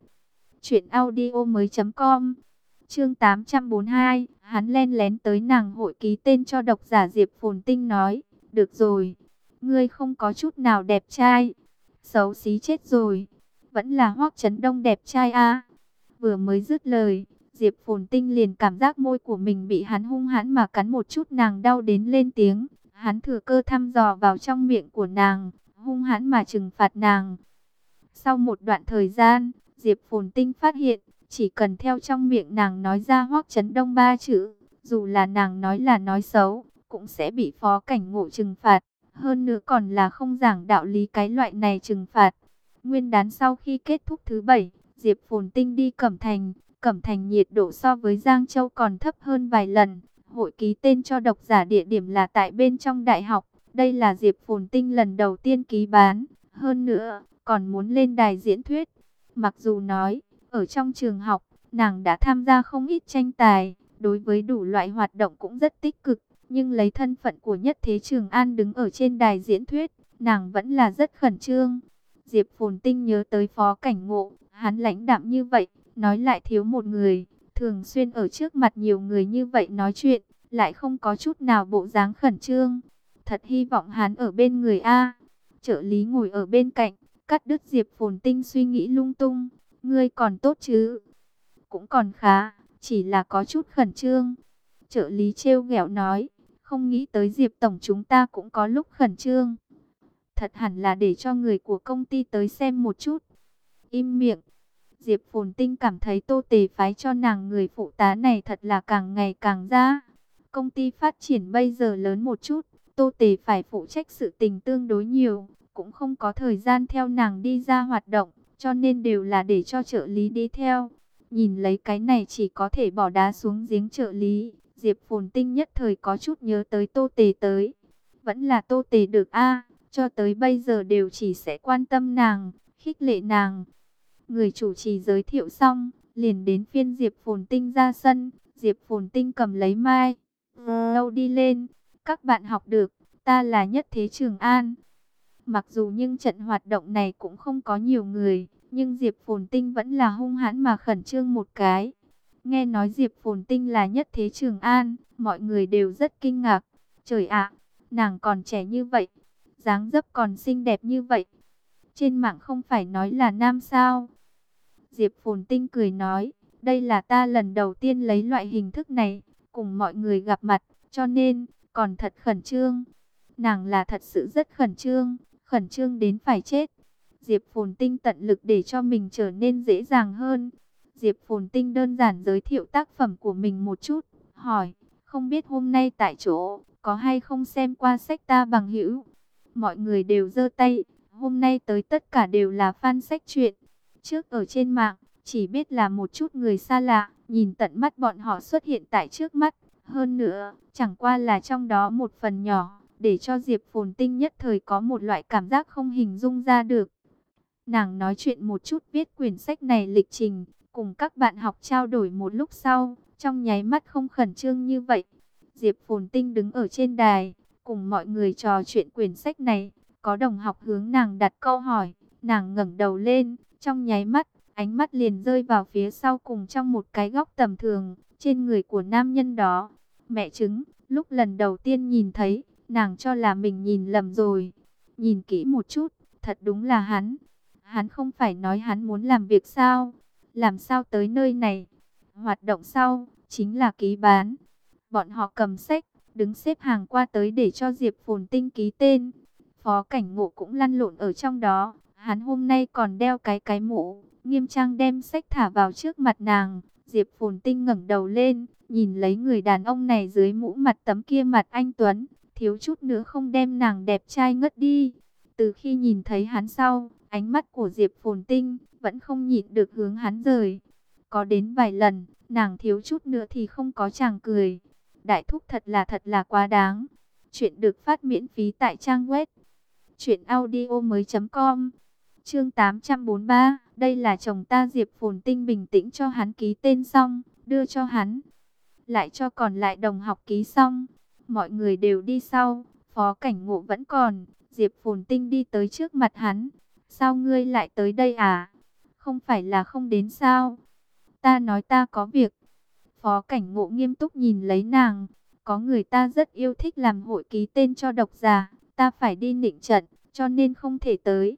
truyệnaudiomoi.com. Chương 842, hắn len lén tới nàng hội ký tên cho độc giả. Diệp Phồn Tinh nói, được rồi, ngươi không có chút nào đẹp trai, xấu xí chết rồi, vẫn là Hoắc Chấn Đông đẹp trai a. Vừa mới dứt lời, Diệp Phồn Tinh liền cảm giác môi của mình bị hắn hung hãn mà cắn một chút, nàng đau đến lên tiếng. Hắn thừa cơ thăm dò vào trong miệng của nàng, hung hãn mà trừng phạt nàng. Sau một đoạn thời gian, Diệp Phồn Tinh phát hiện, chỉ cần theo trong miệng nàng nói ra Hoắc Chấn Đông ba chữ, dù là nàng nói là nói xấu, cũng sẽ bị Phó Cảnh Ngộ trừng phạt. Hơn nữa còn là không giảng đạo lý cái loại này trừng phạt. Nguyên đán sau khi kết thúc thứ 7, Diệp Phồn Tinh đi Cẩm Thành. Cẩm Thành nhiệt độ so với Giang Châu còn thấp hơn vài lần. Hội ký tên cho độc giả địa điểm là tại bên trong đại học. Đây là Diệp Phồn Tinh lần đầu tiên ký bán. Hơn nữa, còn muốn lên đài diễn thuyết. Mặc dù nói, ở trong trường học, nàng đã tham gia không ít tranh tài, đối với đủ loại hoạt động cũng rất tích cực. Nhưng lấy thân phận của Nhất Thế Trường An đứng ở trên đài diễn thuyết, nàng vẫn là rất khẩn trương. Diệp Phồn Tinh nhớ tới Phó Cảnh Ngộ, hắn lãnh đạm như vậy, nói lại thiếu một người, thường xuyên ở trước mặt nhiều người như vậy nói chuyện, lại không có chút nào bộ dáng khẩn trương. Thật hy vọng hắn ở bên người a. Trợ lý ngồi ở bên cạnh, cắt đứt Diệp Phồn Tinh suy nghĩ lung tung. Ngươi còn tốt chứ? Cũng còn khá, chỉ là có chút khẩn trương. Trợ lý trêu ghẹo nói, không nghĩ tới Diệp tổng chúng ta cũng có lúc khẩn trương. Thật hẳn là để cho người của công ty tới xem một chút. Im miệng. Diệp Phồn Tinh cảm thấy Tô Tề phái cho nàng người phụ tá này thật là càng ngày càng ra. Công ty phát triển bây giờ lớn một chút, Tô Tề phải phụ trách sự tình tương đối nhiều, cũng không có thời gian theo nàng đi ra hoạt động, cho nên đều là để cho trợ lý đi theo. Nhìn lấy cái này chỉ có thể bỏ đá xuống giếng trợ lý, Diệp Phồn Tinh nhất thời có chút nhớ tới Tô Tề tới. Vẫn là Tô Tề được a, cho tới bây giờ đều chỉ sẽ quan tâm nàng, khích lệ nàng. Người chủ trì giới thiệu xong, liền đến phiên Diệp Phồn Tinh ra sân. Diệp Phồn Tinh cầm lấy mai lâu đi lên. Các bạn học được, ta là Nhất Thế Trường An. Mặc dù nhưng trận hoạt động này cũng không có nhiều người, nhưng Diệp Phồn Tinh vẫn là hung hãn mà khẩn trương một cái. Nghe nói Diệp Phồn Tinh là Nhất Thế Trường An, mọi người đều rất kinh ngạc. Trời ạ, nàng còn trẻ như vậy, dáng dấp còn xinh đẹp như vậy. Trên mạng không phải nói là nam sao? Diệp Phồn Tinh cười nói, đây là ta lần đầu tiên lấy loại hình thức này, cùng mọi người gặp mặt, cho nên, còn thật khẩn trương. Nàng là thật sự rất khẩn trương đến phải chết. Diệp Phồn Tinh tận lực để cho mình trở nên dễ dàng hơn. Diệp Phồn Tinh đơn giản giới thiệu tác phẩm của mình một chút, hỏi, không biết hôm nay tại chỗ, có hay không xem qua sách Ta Bằng Hữu? Mọi người đều giơ tay, hôm nay tới tất cả đều là fan sách truyện. Trước ở trên mạng, chỉ biết là một chút người xa lạ, nhìn tận mắt bọn họ xuất hiện tại trước mắt. Hơn nữa, chẳng qua là trong đó một phần nhỏ, để cho Diệp Phồn Tinh nhất thời có một loại cảm giác không hình dung ra được. Nàng nói chuyện một chút viết quyển sách này lịch trình, cùng các bạn học trao đổi một lúc sau, trong nháy mắt không khẩn trương như vậy. Diệp Phồn Tinh đứng ở trên đài, cùng mọi người trò chuyện quyển sách này, có đồng học hướng nàng đặt câu hỏi, nàng ngẩng đầu lên, trong nháy mắt, ánh mắt liền rơi vào phía sau cùng trong một cái góc tầm thường, trên người của nam nhân đó. Mẹ chứng, lúc lần đầu tiên nhìn thấy, nàng cho là mình nhìn lầm rồi. Nhìn kỹ một chút, thật đúng là hắn. Hắn không phải nói hắn muốn làm việc sao? Làm sao tới nơi này? Hoạt động sau, chính là ký bán. Bọn họ cầm sách, đứng xếp hàng qua tới để cho Diệp Phồn Tinh ký tên. Phó Cảnh Ngộ cũng lăn lộn ở trong đó. Hắn hôm nay còn đeo cái mũ, nghiêm trang đem sách thả vào trước mặt nàng. Diệp Phồn Tinh ngẩng đầu lên, nhìn lấy người đàn ông này dưới mũ mặt tấm kia mặt anh tuấn, thiếu chút nữa không đem nàng đẹp trai ngất đi. Từ khi nhìn thấy hắn sau, ánh mắt của Diệp Phồn Tinh vẫn không nhịn được hướng hắn rời. Có đến vài lần, nàng thiếu chút nữa thì không có chàng cười. Đại thúc thật là quá đáng. Chuyện được phát miễn phí tại trang web truyệnaudiomoi.com. Chương 843, đây là chồng ta. Diệp Phồn Tinh bình tĩnh cho hắn ký tên xong, đưa cho hắn, lại cho còn lại đồng học ký xong. Mọi người đều đi sau, Phó Cảnh Ngộ vẫn còn. Diệp Phồn Tinh đi tới trước mặt hắn. Sao ngươi lại tới đây à? Không phải là không đến sao? Ta nói ta có việc. Phó Cảnh Ngộ nghiêm túc nhìn lấy nàng. Có người ta rất yêu thích làm hội ký tên cho độc giả. Ta phải đi Nịnh trận, cho nên không thể tới.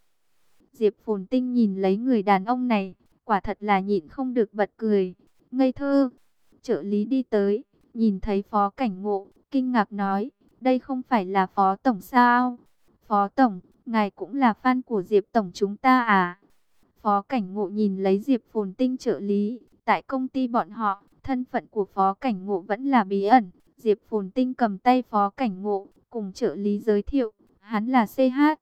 Diệp Phồn Tinh nhìn lấy người đàn ông này, quả thật là nhịn không được bật cười. Ngây thơ. Trợ lý đi tới, nhìn thấy Phó Cảnh Ngộ, kinh ngạc nói, đây không phải là Phó Tổng sao? Phó Tổng, ngài cũng là fan của Diệp Tổng chúng ta à? Phó Cảnh Ngộ nhìn lấy Diệp Phồn Tinh trợ lý, tại công ty bọn họ, thân phận của Phó Cảnh Ngộ vẫn là bí ẩn. Diệp Phồn Tinh cầm tay Phó Cảnh Ngộ, cùng trợ lý giới thiệu, hắn là CH.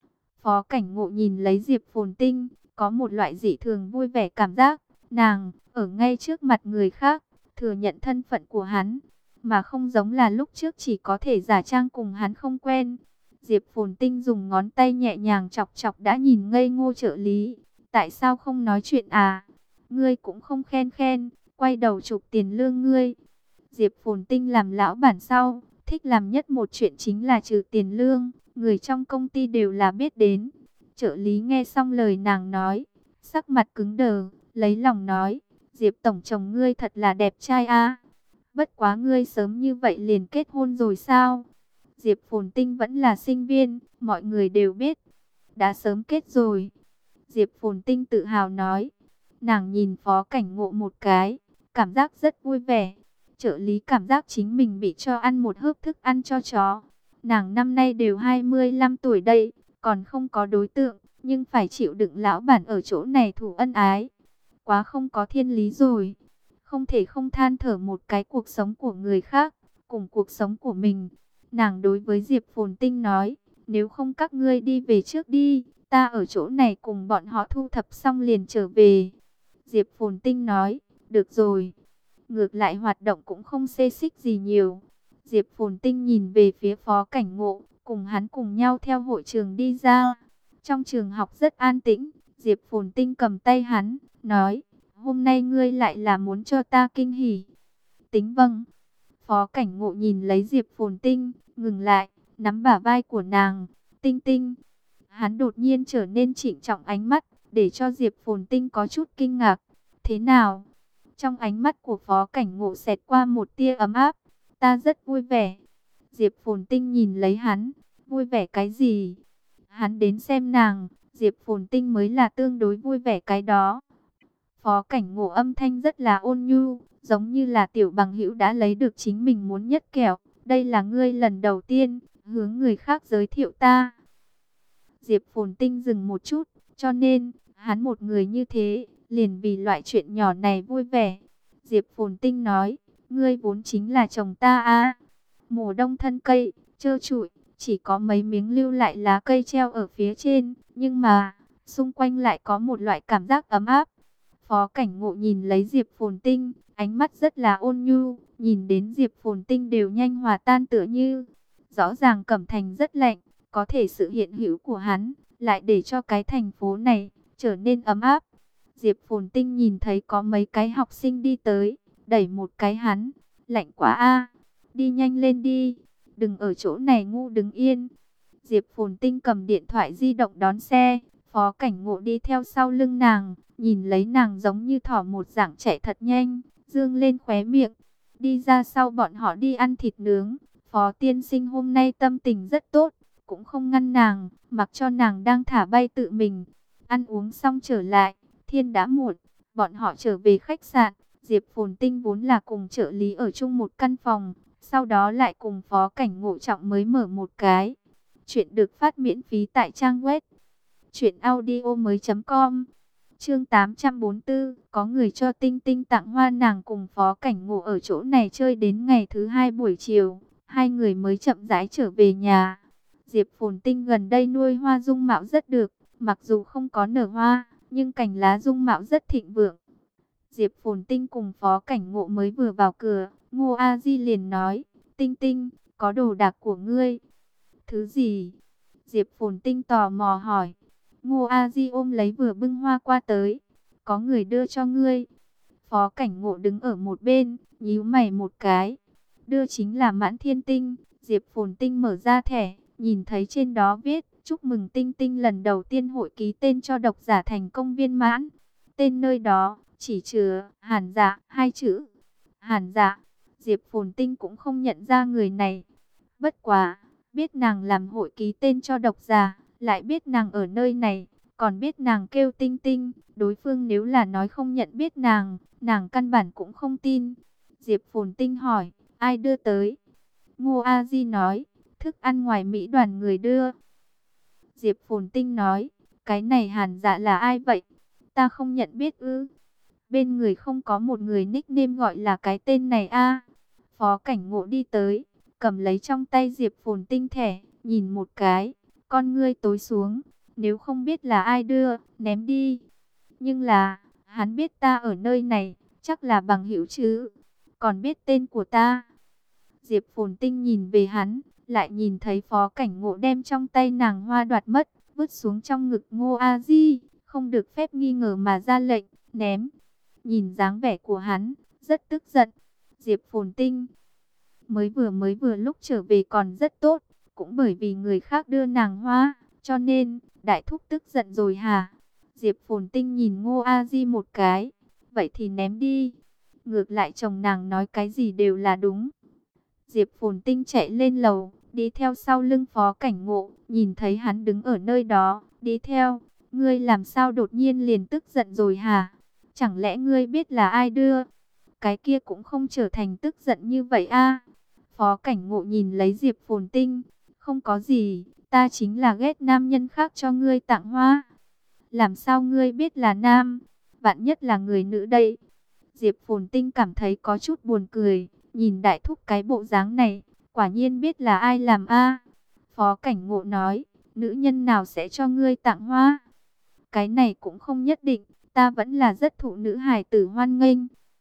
Phó Cảnh Ngộ nhìn lấy Diệp Phồn Tinh, có một loại dị thường vui vẻ cảm giác, nàng, ở ngay trước mặt người khác, thừa nhận thân phận của hắn, mà không giống là lúc trước chỉ có thể giả trang cùng hắn không quen. Diệp Phồn Tinh dùng ngón tay nhẹ nhàng chọc chọc đã nhìn ngây ngô trợ lý. Tại sao không nói chuyện à? Ngươi cũng không khen khen, quay đầu chụp tiền lương ngươi. Diệp Phồn Tinh làm lão bản sau, thích làm nhất một chuyện chính là trừ tiền lương. Người trong công ty đều là biết đến. Trợ lý nghe xong lời nàng nói, sắc mặt cứng đờ, lấy lòng nói, Diệp Tổng chồng ngươi thật là đẹp trai a. Bất quá ngươi sớm như vậy liền kết hôn rồi sao? Diệp Phồn Tinh vẫn là sinh viên, mọi người đều biết. Đã sớm kết rồi. Diệp Phồn Tinh tự hào nói. Nàng nhìn Phó Cảnh Ngộ một cái, cảm giác rất vui vẻ. Trợ lý cảm giác chính mình bị cho ăn một hớp thức ăn cho chó. Nàng năm nay đều 25 tuổi đây, còn không có đối tượng, nhưng phải chịu đựng lão bản ở chỗ này thủ ân ái. Quá không có thiên lý rồi. Không thể không than thở một cái cuộc sống của người khác, cùng cuộc sống của mình. Nàng đối với Diệp Phồn Tinh nói, nếu không các ngươi đi về trước đi, ta ở chỗ này cùng bọn họ thu thập xong liền trở về. Diệp Phồn Tinh nói, được rồi. Ngược lại hoạt động cũng không xê xích gì nhiều. Diệp Phồn Tinh nhìn về phía Phó Cảnh Ngộ, cùng hắn cùng nhau theo hội trường đi ra. Trong trường học rất an tĩnh, Diệp Phồn Tinh cầm tay hắn, nói, hôm nay ngươi lại là muốn cho ta kinh hỉ. Tính vâng. Phó Cảnh Ngộ nhìn lấy Diệp Phồn Tinh, ngừng lại, nắm bả vai của nàng. Tinh Tinh. Hắn đột nhiên trở nên trịnh trọng ánh mắt, để cho Diệp Phồn Tinh có chút kinh ngạc. Thế nào? Trong ánh mắt của Phó Cảnh Ngộ xẹt qua một tia ấm áp. Ta rất vui vẻ. Diệp Phồn Tinh nhìn lấy hắn. Vui vẻ cái gì? Hắn đến xem nàng. Diệp Phồn Tinh mới là tương đối vui vẻ cái đó. Phó Cảnh Ngộ âm thanh rất là ôn nhu, giống như là tiểu bằng hữu đã lấy được chính mình muốn nhất kẹo. Đây là ngươi lần đầu tiên hướng người khác giới thiệu ta. Diệp Phồn Tinh dừng một chút, cho nên hắn một người như thế, liền vì loại chuyện nhỏ này vui vẻ. Diệp Phồn Tinh nói, ngươi vốn chính là chồng ta à? Mùa đông thân cây trơ trụi, chỉ có mấy miếng lưu lại lá cây treo ở phía trên, nhưng mà xung quanh lại có một loại cảm giác ấm áp. Phó Cảnh Ngộ nhìn lấy Diệp Phồn Tinh, ánh mắt rất là ôn nhu, nhìn đến Diệp Phồn Tinh đều nhanh hòa tan tựa như. Rõ ràng Cẩm Thành rất lạnh, có thể sự hiện hữu của hắn lại để cho cái thành phố này trở nên ấm áp. Diệp Phồn Tinh nhìn thấy có mấy cái học sinh đi tới, đẩy một cái hắn, lạnh quá a, đi nhanh lên đi, đừng ở chỗ này ngu đứng yên. Diệp Phồn Tinh cầm điện thoại di động đón xe, Phó Cảnh Ngộ đi theo sau lưng nàng, nhìn lấy nàng giống như thỏ một dạng chạy thật nhanh, dương lên khóe miệng, đi ra sau bọn họ đi ăn thịt nướng. Phó tiên sinh hôm nay tâm tình rất tốt, cũng không ngăn nàng, mặc cho nàng đang thả bay tự mình. Ăn uống xong trở lại, thiên đã muộn, bọn họ trở về khách sạn. Diệp Phồn Tinh vốn là cùng trợ lý ở chung một căn phòng, sau đó lại cùng Phó Cảnh Ngộ Trọng mới mở một cái. Chuyện được phát miễn phí tại trang web truyệnaudiomoi.com. Chương 844, có người cho Tinh Tinh tặng hoa, nàng cùng Phó Cảnh Ngộ ở chỗ này chơi đến ngày thứ hai buổi chiều, hai người mới chậm rãi trở về nhà. Diệp Phồn Tinh gần đây nuôi hoa dung mạo rất được, mặc dù không có nở hoa, nhưng cành lá dung mạo rất thịnh vượng. Diệp Phồn Tinh cùng Phó Cảnh Ngộ mới vừa vào cửa, Ngô A Di liền nói, Tinh Tinh, có đồ đạc của ngươi. Thứ gì? Diệp Phồn Tinh tò mò hỏi. Ngô A Di ôm lấy vừa bưng hoa qua tới. Có người đưa cho ngươi. Phó Cảnh Ngộ đứng ở một bên, nhíu mày một cái. Đưa chính là Mãn Thiên Tinh. Diệp Phồn Tinh mở ra thẻ, nhìn thấy trên đó viết, chúc mừng Tinh Tinh lần đầu tiên hội ký tên cho độc giả thành công viên mãn. Tên nơi đó chỉ chứa Hàn Dạ hai chữ. Hàn Dạ. Diệp Phồn Tinh cũng không nhận ra người này. Bất quá, biết nàng làm hội ký tên cho độc giả, lại biết nàng ở nơi này, còn biết nàng kêu Tinh Tinh. Đối phương nếu là nói không nhận biết nàng, nàng căn bản cũng không tin. Diệp Phồn Tinh hỏi, ai đưa tới? Ngô A Di nói, thức ăn ngoài Mỹ đoàn người đưa. Diệp Phồn Tinh nói, cái này Hàn Dạ là ai vậy? Ta không nhận biết ư? Bên người không có một người nickname gọi là cái tên này a? Phó Cảnh Ngộ đi tới, cầm lấy trong tay Diệp Phồn Tinh thẻ, nhìn một cái, con ngươi tối xuống, nếu không biết là ai đưa, ném đi. Nhưng là, hắn biết ta ở nơi này, chắc là bằng hữu chứ, còn biết tên của ta. Diệp Phồn Tinh nhìn về hắn, lại nhìn thấy Phó Cảnh Ngộ đem trong tay nàng hoa đoạt mất, vứt xuống trong ngực Ngô A Di, không được phép nghi ngờ mà ra lệnh, ném. Nhìn dáng vẻ của hắn, rất tức giận. Diệp Phồn Tinh mới vừa lúc trở về còn rất tốt, cũng bởi vì người khác đưa nàng hoa, cho nên đại thúc tức giận rồi hả? Diệp Phồn Tinh nhìn Ngô A Di một cái, vậy thì ném đi. Ngược lại chồng nàng nói cái gì đều là đúng. Diệp Phồn Tinh chạy lên lầu, đi theo sau lưng Phó Cảnh Ngộ, nhìn thấy hắn đứng ở nơi đó, đi theo. Ngươi làm sao đột nhiên liền tức giận rồi hả? Chẳng lẽ ngươi biết là ai đưa? Cái kia cũng không trở thành tức giận như vậy a. Phó Cảnh Ngộ nhìn lấy Diệp Phồn Tinh, không có gì, ta chính là ghét nam nhân khác cho ngươi tặng hoa. Làm sao ngươi biết là nam? Vạn nhất là người nữ đây. Diệp Phồn Tinh cảm thấy có chút buồn cười, nhìn đại thúc cái bộ dáng này, quả nhiên biết là ai làm a. Phó Cảnh Ngộ nói, nữ nhân nào sẽ cho ngươi tặng hoa? Cái này cũng không nhất định, ta vẫn là rất thụ nữ hài tử hoan nghênh.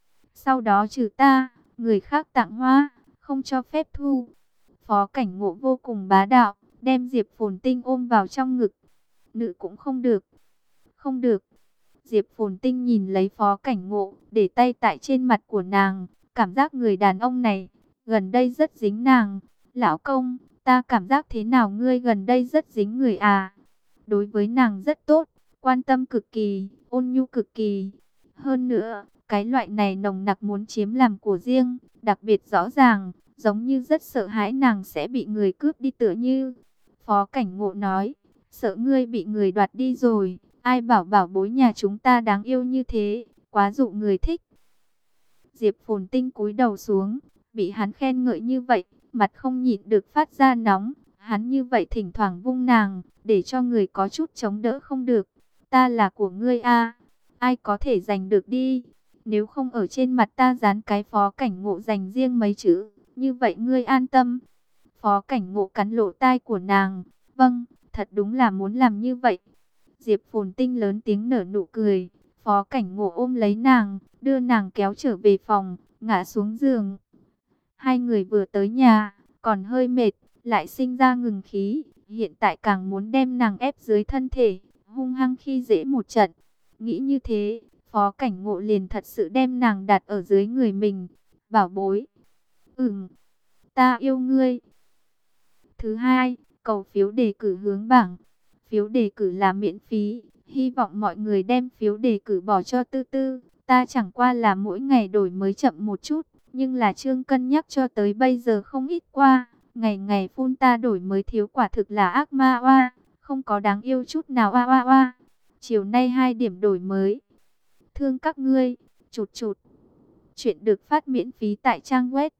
Sau đó trừ ta, người khác tặng hoa, không cho phép thu. Phó Cảnh Ngộ vô cùng bá đạo, đem Diệp Phồn Tinh ôm vào trong ngực. Nữ cũng không được. Không được. Diệp Phồn Tinh nhìn lấy Phó Cảnh Ngộ, để tay tại trên mặt của nàng, cảm giác người đàn ông này gần đây rất dính nàng. Lão công, Ta cảm giác thế nào ngươi gần đây rất dính người à? Đối với nàng rất tốt, quan tâm cực kỳ, ôn nhu cực kỳ. Hơn nữa, cái loại này nồng nặc muốn chiếm làm của riêng, đặc biệt rõ ràng, giống như rất sợ hãi nàng sẽ bị người cướp đi tựa như. Phó Cảnh Ngộ nói, sợ ngươi bị người đoạt đi rồi, ai bảo bảo bối nhà chúng ta đáng yêu như thế, quá dụ người thích. Diệp Phồn Tinh cúi đầu xuống, bị hắn khen ngợi như vậy, mặt không nhịn được phát ra nóng. Hắn như vậy thỉnh thoảng vung nàng, để cho người có chút chống đỡ không được. Ta là của ngươi a, ai có thể giành được đi. Nếu không ở trên mặt ta dán cái Phó Cảnh Ngộ dành riêng mấy chữ, như vậy ngươi an tâm. Phó Cảnh Ngộ cắn lỗ tai của nàng. Vâng, thật đúng là muốn làm như vậy. Diệp Phồn Tinh lớn tiếng nở nụ cười. Phó Cảnh Ngộ ôm lấy nàng, đưa nàng kéo trở về phòng, ngã xuống giường. Hai người vừa tới nhà, còn hơi mệt, lại sinh ra ngừng khí. Hiện tại càng muốn đem nàng ép dưới thân thể, hung hăng khi dễ một trận. Nghĩ như thế, Phó Cảnh Ngộ liền thật sự đem nàng đặt ở dưới người mình. Bảo bối, ta yêu ngươi. Thứ hai, cầu phiếu đề cử hướng bảng. Phiếu đề cử là miễn phí. Hy vọng mọi người đem phiếu đề cử bỏ cho Tư Tư. Ta chẳng qua là mỗi ngày đổi mới chậm một chút, nhưng là chương cân nhắc cho tới bây giờ không ít qua. Ngày ngày phun ta đổi mới thiếu, quả thực là ác ma oa. Không có đáng yêu chút nào oa oa oa. Chiều nay 2 điểm đổi mới. Thương các ngươi. Chụt chụt. Chuyện được phát miễn phí tại trang web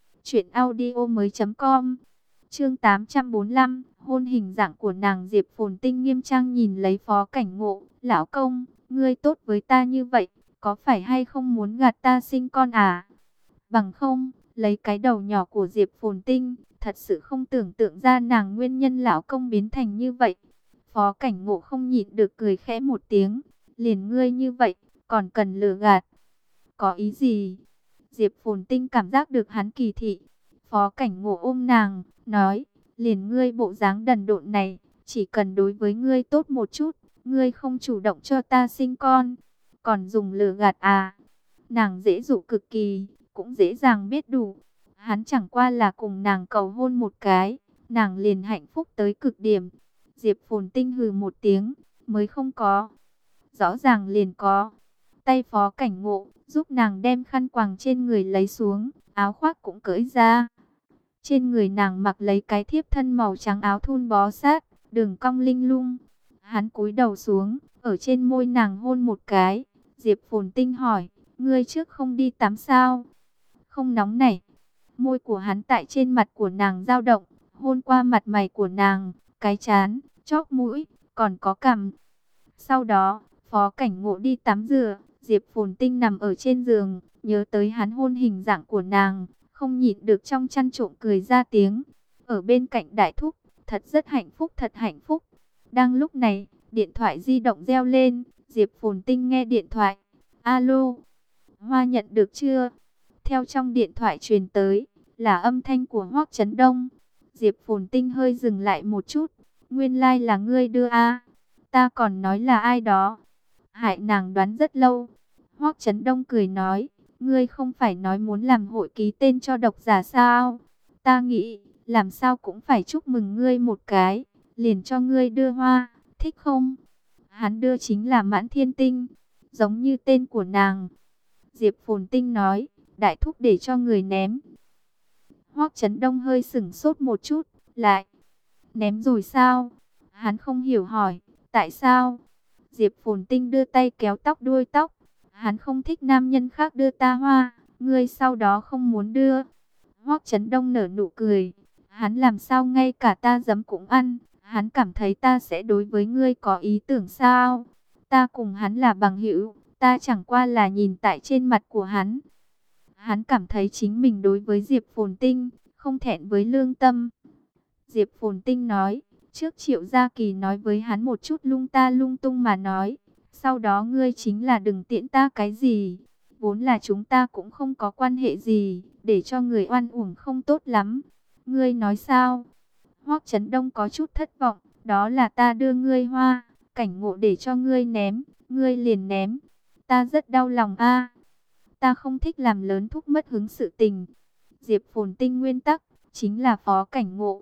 truyệnaudiomoi.com. Chương 845, hôn hình dạng của nàng. Diệp Phồn Tinh nghiêm trang nhìn lấy Phó Cảnh Ngộ. Lão công, ngươi tốt với ta như vậy, có phải hay không muốn gạt ta sinh con à? Bằng không, lấy cái đầu nhỏ của Diệp Phồn Tinh, thật sự không tưởng tượng ra nàng nguyên nhân lão công biến thành như vậy. Phó Cảnh Ngộ không nhịn được cười khẽ một tiếng. Liền ngươi như vậy, còn cần lừa gạt? Có ý gì? Diệp Phồn Tinh cảm giác được hắn kỳ thị. Phó Cảnh Ngộ ôm nàng, nói, liền ngươi bộ dáng đần độn này, chỉ cần đối với ngươi tốt một chút, ngươi không chủ động cho ta sinh con, còn dùng lừa gạt à? Nàng dễ dụ cực kỳ, cũng dễ dàng biết đủ. Hắn chẳng qua là cùng nàng cầu hôn một cái, nàng liền hạnh phúc tới cực điểm. Diệp Phồn Tinh hừ một tiếng, mới không có. Rõ ràng liền có. Tay Phó Cảnh Ngộ giúp nàng đem khăn quàng trên người lấy xuống, áo khoác cũng cởi ra. Trên người nàng mặc lấy cái thiếp thân màu trắng, áo thun bó sát, đường cong linh lung. Hắn cúi đầu xuống, ở trên môi nàng hôn một cái. Diệp Phồn Tinh hỏi, ngươi trước không đi tắm sao? Không nóng này. Môi của hắn tại trên mặt của nàng dao động, hôn qua mặt mày của nàng, cái trán, chóp mũi, còn có cằm. Sau đó, Phó Cảnh Ngộ đi tắm rửa, Diệp Phồn Tinh nằm ở trên giường, nhớ tới hắn hôn hình dạng của nàng, không nhịn được trong chăn trộm cười ra tiếng. Ở bên cạnh đại thúc, thật rất hạnh phúc, thật hạnh phúc. Đang lúc này, điện thoại di động reo lên, Diệp Phồn Tinh nghe điện thoại. Alo, Hoa nhận được chưa? Theo trong điện thoại truyền tới, là âm thanh của Hoắc Chấn Đông. Diệp Phồn Tinh hơi dừng lại một chút. Nguyên lai là ngươi đưa a. Ta còn nói là ai đó. Hại nàng đoán rất lâu. Hoắc Chấn Đông cười nói, ngươi không phải nói muốn làm hội ký tên cho độc giả sao? Ta nghĩ, làm sao cũng phải chúc mừng ngươi một cái, liền cho ngươi đưa hoa, thích không? Hắn đưa chính là Mãn Thiên Tinh, giống như tên của nàng. Diệp Phồn Tinh nói, đại thúc để cho người ném. Hoắc Chấn Đông hơi sửng sốt một chút, lại ném rồi sao? Hắn không hiểu hỏi, tại sao? Diệp Phồn Tinh đưa tay kéo tóc đuôi tóc. Hắn không thích nam nhân khác đưa ta hoa, ngươi sau đó không muốn đưa. Hoắc Chấn Đông nở nụ cười, hắn làm sao ngay cả ta giấm cũng ăn, hắn cảm thấy ta sẽ đối với ngươi có ý tưởng sao? Ta cùng hắn là bằng hữu, ta chẳng qua là nhìn tại trên mặt của hắn. Hắn cảm thấy chính mình đối với Diệp Phồn Tinh không thẹn với lương tâm. Diệp Phồn Tinh nói, trước Triệu Gia Kỳ nói với hắn một chút lung ta lung tung mà nói. Sau đó ngươi chính là đừng tiễn ta cái gì. Vốn là chúng ta cũng không có quan hệ gì, để cho người oan uổng không tốt lắm. Ngươi nói sao? Hoắc Chấn Đông có chút thất vọng. Đó là ta đưa ngươi hoa, Cảnh Ngộ để cho ngươi ném, ngươi liền ném. Ta rất đau lòng a. Ta không thích làm lớn thúc mất hứng sự tình. Diệp Phồn Tinh nguyên tắc chính là Phó Cảnh Ngộ.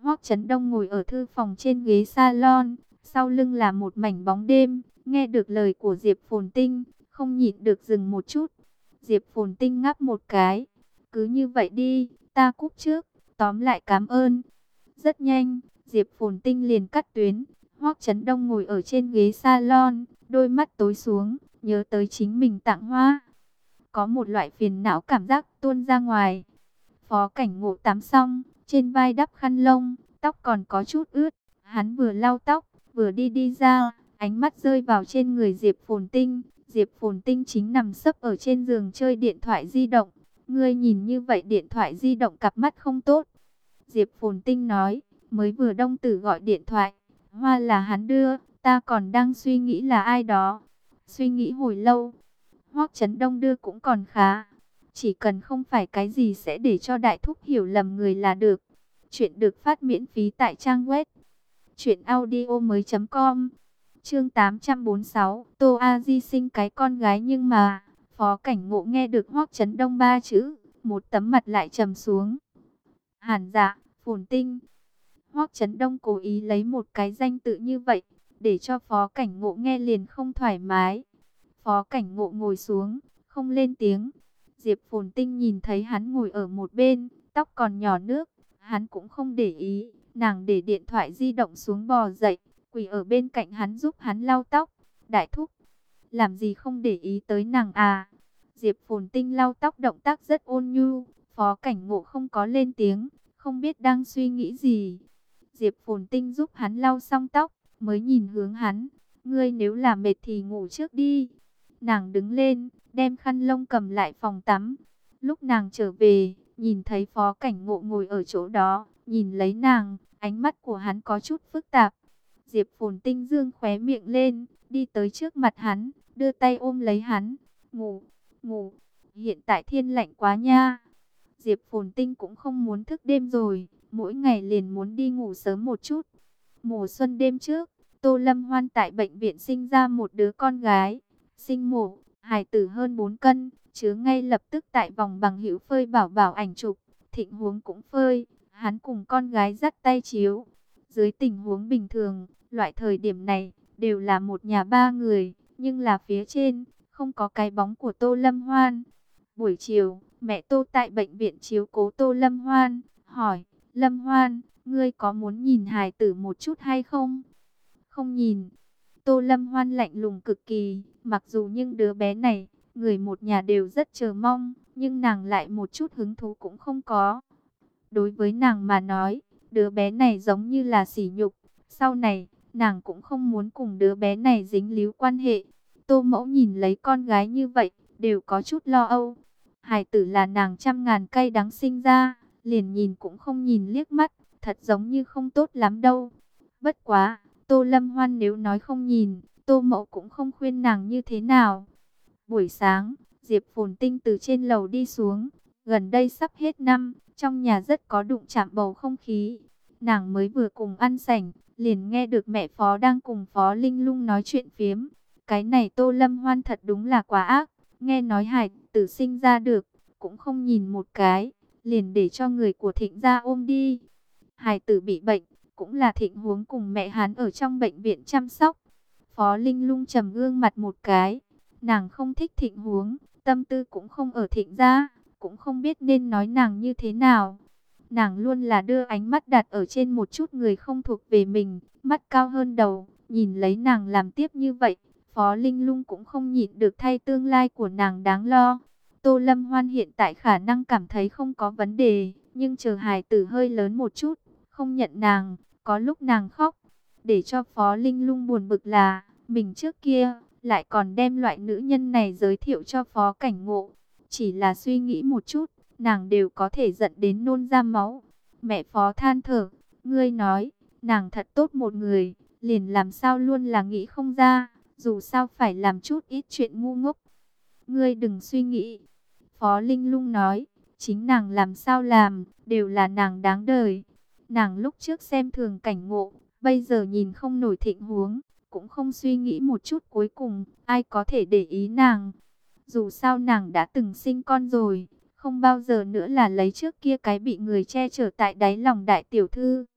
Hoắc Chấn Đông ngồi ở thư phòng trên ghế salon, sau lưng là một mảnh bóng đêm, nghe được lời của Diệp Phồn Tinh, không nhịn được dừng một chút. Diệp Phồn Tinh ngáp một cái, cứ như vậy đi, ta cúp trước, tóm lại cảm ơn. Rất nhanh, Diệp Phồn Tinh liền cắt tuyến. Hoắc Chấn Đông ngồi ở trên ghế salon, đôi mắt tối xuống, nhớ tới chính mình tặng hoa. Có một loại phiền não cảm giác tuôn ra ngoài. Phó Cảnh Ngộ tắm xong, trên vai đắp khăn lông, tóc còn có chút ướt. Hắn vừa lau tóc, vừa đi ra, ánh mắt rơi vào trên người Diệp Phồn Tinh. Diệp Phồn Tinh chính nằm sấp ở trên giường chơi điện thoại di động. Ngươi nhìn như vậy điện thoại di động cặp mắt không tốt. Diệp Phồn Tinh nói, mới vừa Đông Tử gọi điện thoại, hoa là hắn đưa, ta còn đang suy nghĩ là ai đó. Suy nghĩ hồi lâu, Hoắc Chấn Đông đưa cũng còn khá. Chỉ cần không phải cái gì sẽ để cho đại thúc hiểu lầm người là được. Chuyện được phát miễn phí tại trang web truyệnaudiomoi.com. Chương 846, Tô A Di sinh cái con gái nhưng mà, Phó Cảnh Ngộ nghe được Hoắc Chấn Đông ba chữ, một tấm mặt lại trầm xuống. Hàn Dạ, Phồn Tinh. Hoắc Chấn Đông cố ý lấy một cái danh tự như vậy, để cho Phó Cảnh Ngộ nghe liền không thoải mái. Phó Cảnh Ngộ ngồi xuống, không lên tiếng. Diệp Phồn Tinh nhìn thấy hắn ngồi ở một bên, tóc còn nhỏ nước, hắn cũng không để ý. Nàng để điện thoại di động xuống bò dậy, quỳ ở bên cạnh hắn giúp hắn lau tóc. Đại thúc, làm gì không để ý tới nàng à? Diệp Phồn Tinh lau tóc động tác rất ôn nhu. Phó Cảnh Ngộ không có lên tiếng, không biết đang suy nghĩ gì. Diệp Phồn Tinh giúp hắn lau xong tóc, mới nhìn hướng hắn. Ngươi nếu là mệt thì ngủ trước đi. Nàng đứng lên, đem khăn lông cầm lại phòng tắm. Lúc nàng trở về, nhìn thấy Phó Cảnh Ngộ ngồi ở chỗ đó, nhìn lấy nàng, ánh mắt của hắn có chút phức tạp. Diệp Phồn Tinh dương khóe miệng lên, đi tới trước mặt hắn, đưa tay ôm lấy hắn. Ngủ, ngủ, hiện tại thiên lạnh quá nha. Diệp Phồn Tinh cũng không muốn thức đêm rồi, mỗi ngày liền muốn đi ngủ sớm một chút. Mùa xuân đêm trước, Tô Lâm Hoan tại bệnh viện sinh ra một đứa con gái. Sinh mổ, hài tử hơn 4 cân, chứa ngay lập tức tại vòng bằng hữu phơi bảo bảo ảnh chụp. Thịnh Huống cũng phơi, hắn cùng con gái dắt tay chiếu. Dưới tình huống bình thường, loại thời điểm này, đều là một nhà ba người, nhưng là phía trên, không có cái bóng của Tô Lâm Hoan. Buổi chiều, mẹ Tô tại bệnh viện chiếu cố Tô Lâm Hoan, hỏi, Lâm Hoan, ngươi có muốn nhìn hài tử một chút hay không? Không nhìn. Tô Lâm Hoan lạnh lùng cực kỳ, mặc dù những đứa bé này, người một nhà đều rất chờ mong, nhưng nàng lại một chút hứng thú cũng không có. Đối với nàng mà nói, đứa bé này giống như là sỉ nhục, sau này, nàng cũng không muốn cùng đứa bé này dính líu quan hệ. Tô Mẫu nhìn lấy con gái như vậy, đều có chút lo âu. Hài tử là nàng trăm ngàn cay đắng sinh ra, liền nhìn cũng không nhìn liếc mắt, thật giống như không tốt lắm đâu. Bất quá, Tô Lâm Hoan nếu nói không nhìn, Tô Mẫu cũng không khuyên nàng như thế nào. Buổi sáng, Diệp Phồn Tinh từ trên lầu đi xuống, gần đây sắp hết năm, trong nhà rất có đụng chạm bầu không khí. Nàng mới vừa cùng ăn sảnh, liền nghe được mẹ Phó đang cùng Phó Linh Lung nói chuyện phiếm. Cái này Tô Lâm Hoan thật đúng là quá ác, nghe nói hài tử sinh ra được, cũng không nhìn một cái, liền để cho người của Thịnh gia ôm đi. Hài tử bị bệnh, cũng là Thịnh Huống cùng mẹ hắn ở trong bệnh viện chăm sóc. Phó Linh Lung trầm gương mặt một cái, nàng không thích Thịnh Huống, tâm tư cũng không ở Thịnh gia, cũng không biết nên nói nàng như thế nào. Nàng luôn là đưa ánh mắt đặt ở trên một chút người không thuộc về mình, mắt cao hơn đầu, nhìn lấy nàng làm tiếp như vậy, Phó Linh Lung cũng không nhịn được thay tương lai của nàng đáng lo. Tô Lâm Hoan hiện tại khả năng cảm thấy không có vấn đề, nhưng chờ hài tử hơi lớn một chút, không nhận nàng, có lúc nàng khóc. Để cho Phó Linh Lung buồn bực là, mình trước kia, lại còn đem loại nữ nhân này giới thiệu cho Phó Cảnh Ngộ. Chỉ là suy nghĩ một chút, nàng đều có thể giận đến nôn ra máu. Mẹ Phó than thở, ngươi nói, nàng thật tốt một người, liền làm sao luôn là nghĩ không ra, dù sao phải làm chút ít chuyện ngu ngốc. Ngươi đừng suy nghĩ. Phó Linh Lung nói, chính nàng làm sao làm, đều là nàng đáng đời. Nàng lúc trước xem thường Cảnh Ngộ, bây giờ nhìn không nổi Thịnh Huống, cũng không suy nghĩ một chút cuối cùng, ai có thể để ý nàng. Dù sao nàng đã từng sinh con rồi, không bao giờ nữa là lấy trước kia cái bị người che chở tại đáy lòng đại tiểu thư.